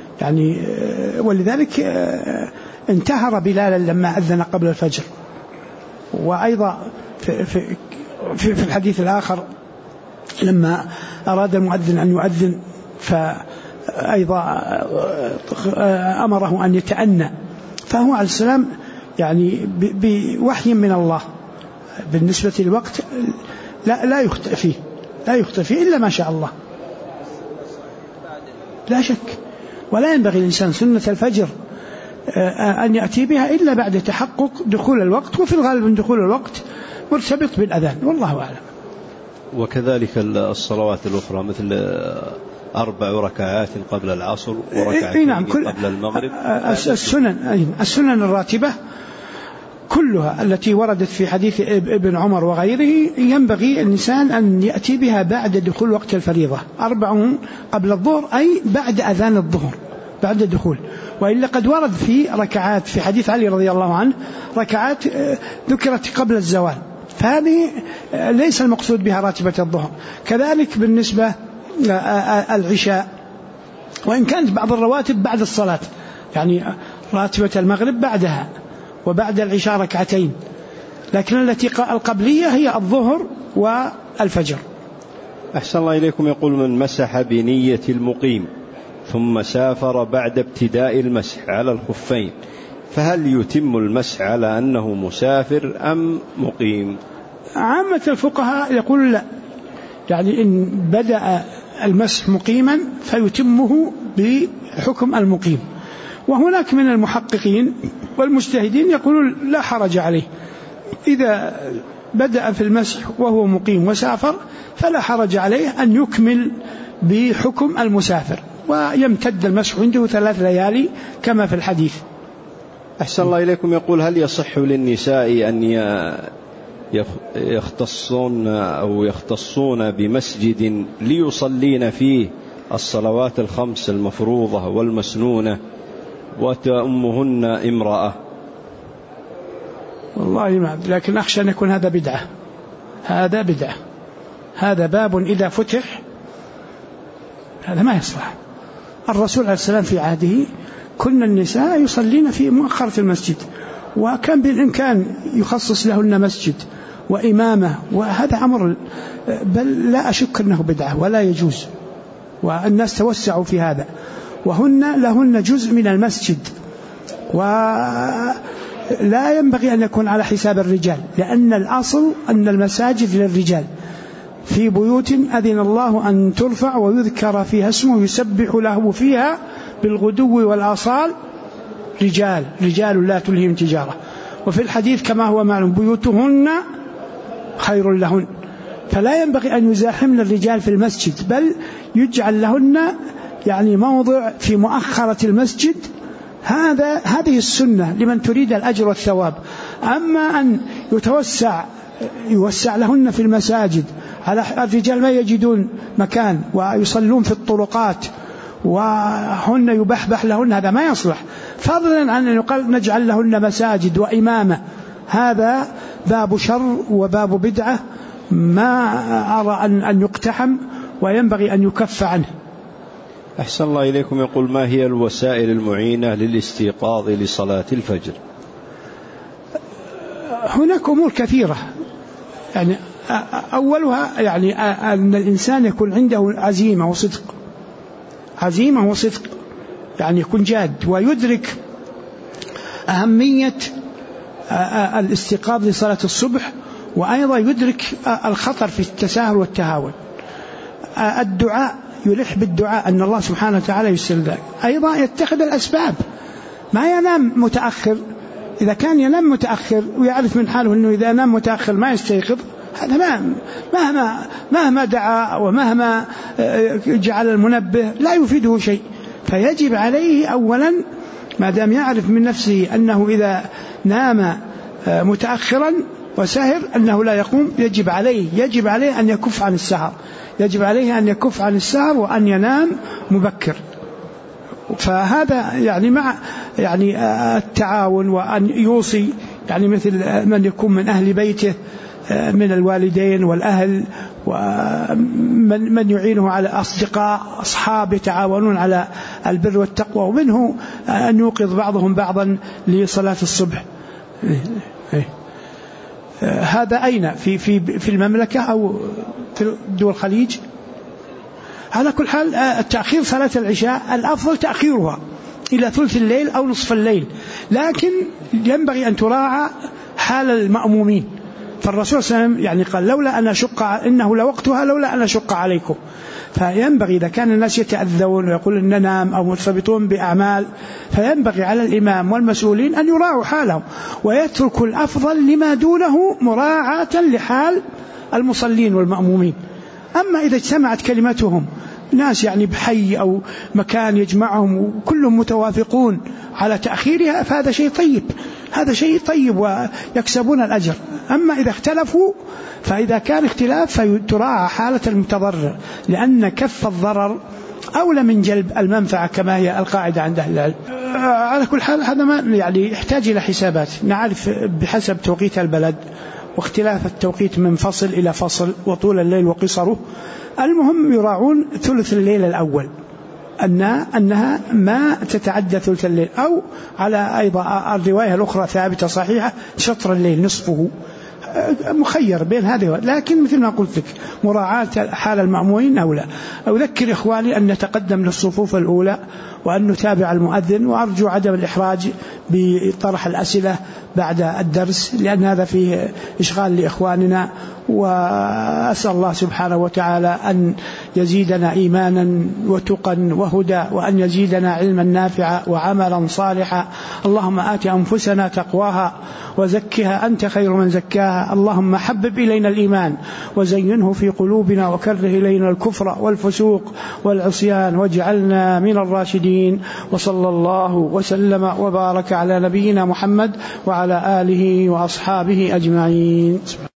ولذلك انتهر بلالا لما أذن قبل الفجر. وأيضا في الحديث الآخر لما أراد المؤذن أن يؤذن فأيضا أمره أن يتأنى. فهو عليه السلام بوحي من الله بالنسبة للوقت لا يخطئ فيه إلا ما شاء الله، لا شك. ولا ينبغي الإنسان سنة الفجر أن يأتي بها إلا بعد تحقق دخول الوقت، وفي الغالب من دخول الوقت مرتبط بالأذان، والله أعلم. وكذلك الصلوات الأخرى مثل 4 ركعات قبل العصر وركعتين قبل المغرب. السنن الراتبة كلها التي وردت في حديث ابن عمر وغيره ينبغي الإنسان أن يأتي بها بعد دخول وقت الفريضة. 4 قبل الظهر أي بعد أذان الظهر بعد دخول، وإلا قد ورد في ركعات في حديث علي رضي الله عنه ركعات ذكرت قبل الزوال، فهذه ليس المقصود بها راتبة الظهر. كذلك بالنسبة العشاء، وإن كانت بعض الرواتب بعد الصلاة، يعني راتبة المغرب بعدها وبعد العشاء ركعتين، لكن التي القبلية هي الظهر والفجر. أحسن الله إليكم. يقول: من مسح بنية المقيم ثم سافر بعد ابتداء المسح على الخفين، فهل يتم المسح على أنه مسافر أم مقيم؟ عامة الفقهاء يقول لا، يعني إن بدأ المسح مقيما فيتمه بحكم المقيم. وهناك من المحققين والمجتهدين يقولون لا حرج عليه، إذا بدأ في المسح وهو مقيم وسافر فلا حرج عليه أن يكمل بحكم المسافر، ويمتد المسح عنده 3 ليالي كما في الحديث. أحسن الله إليكم. يقول: هل يصح للنساء أن يختصون بمسجد ليصلين فيه الصلوات الخمس المفروضة والمسنونة وتأمهن امرأة؟ والله ما أدري، لكن أخشى أن يكون هذا بدعة. هذا بدعة، هذا باب إذا فتح هذا ما يصلح. الرسول عليه السلام في عهده كن النساء يصلين في مؤخرة المسجد، وكان بالإمكان يخصص لهن مسجد وإمامة، وهذا أمر بل لا أشك أنه بدعة ولا يجوز، والناس توسعوا في هذا، وهن لهن جزء من المسجد، ولا ينبغي أن يكون على حساب الرجال، لأن الأصل أن المساجد للرجال في بيوت أذن الله أن ترفع ويذكر فيها اسمه يسبح له فيها بالغدو والآصال رجال لا تلهيهم تجارة. وفي الحديث كما هو معلوم بيوتهن خير لهن، فلا ينبغي أن يزاحمن الرجال في المسجد، بل يجعل لهن يعني موضع في مؤخرة المسجد. هذه السنة لمن تريد الأجر والثواب. أما أن يوسع لهن في المساجد على الرجال ما يجدون مكان ويصلون في الطرقات وهن يبحبح لهن، هذا ما يصلح، فضلا عن أن يقال نجعل لهن مساجد وإمامة. هذا باب شر وباب بدعة ما أرى أن يقتحم، وينبغي أن يكف عنه. أحسن الله إليكم. يقول: ما هي الوسائل المعينة للاستيقاظ لصلاة الفجر؟ هناك أمور كثيرة، يعني أولها يعني أن الإنسان يكون عنده عزيمة وصدق، يعني يكون جاد ويدرك أهمية الاستيقاظ لصلاة الصبح، وأيضا يدرك الخطر في التساهل والتهاون. الدعاء، يلح بالدعاء أن الله سبحانه وتعالى يسر ذلك. أيضا يتخذ الأسباب، ما ينام متأخر. إذا كان ينام متأخر ويعرف من حاله أنه إذا نام متأخر ما يستيقظ، هذا مهما دعا ومهما جعل المنبه لا يفيده شيء. فيجب عليه أولا ما دام يعرف من نفسه أنه إذا نام متأخرا وسهر أنه لا يقوم، يجب عليه أن يكف عن السهر، يجب عليه أن يكف عن السهر وأن ينام مبكر. فهذا يعني مع يعني التعاون، وأن يوصي يعني مثل من يكون من أهل بيته من الوالدين والأهل، ومن يعينه على أصحاب يتعاونون على البر والتقوى، ومنه أن يوقظ بعضهم بعضا لصلاة الصبح. هذا أين في المملكة أو في دول الخليج؟ على كل حال التأخير صلاة العشاء الأفضل تأخيرها إلى ثلث الليل أو نصف الليل، لكن ينبغي أن تراعى حال المأمومين. فالرسول صلى الله عليه وسلم يعني قال لولا أن أشق، إنه لوقتها لولا أن أشق عليكم. فينبغي إذا كان الناس يتأذون ويقول إن ننام أو مرتبطون بأعمال، فينبغي على الإمام والمسؤولين أن يراعوا حالهم ويتركوا الأفضل لما دونه مراعاة لحال المصلين والمأمومين. أما إذا اجتمعت كلمتهم ناس يعني بحي أو مكان يجمعهم وكلهم متوافقون على تأخيرها فهذا شيء طيب، هذا شيء طيب ويكسبون الأجر. أما إذا اختلفوا فإذا كان اختلاف فتراعى حالة المتضرر، لأن كف الضرر أولى من جلب المنفعة كما هي القاعدة عند أهل العلم. على كل حال هذا ما يعني يحتاج إلى حسابات، نعرف بحسب توقيت البلد واختلاف التوقيت من فصل إلى فصل وطول الليل وقصره. المهم يراعون ثلث الليل الأول، أنها ما تتعدى ثلث الليل، أو على أيضا الرواية الأخرى ثابتة صحيحة شطر الليل نصفه، مخير بين هذه. لكن مثل ما قلت لك مراعاة حال المأمومين أولى. أذكر إخواني أن نتقدم للصفوف الأولى وأن نتابع المؤذن، وأرجو عدم الإحراج بطرح الأسئلة بعد الدرس لأن هذا فيه إشغال لإخواننا. وأسأل الله سبحانه وتعالى أن يزيدنا إيمانا وتقا وهدى، وأن يزيدنا علما نافعا وعملا صالحا. اللهم آت أنفسنا تقواها وزكها أنت خير من زكاها. اللهم حبب إلينا الإيمان وزينه في قلوبنا وكره إلينا الكفر والفسوق والعصيان واجعلنا من الراشدين. وصلى الله وسلم وبارك على نبينا محمد وعلى آله وأصحابه أجمعين.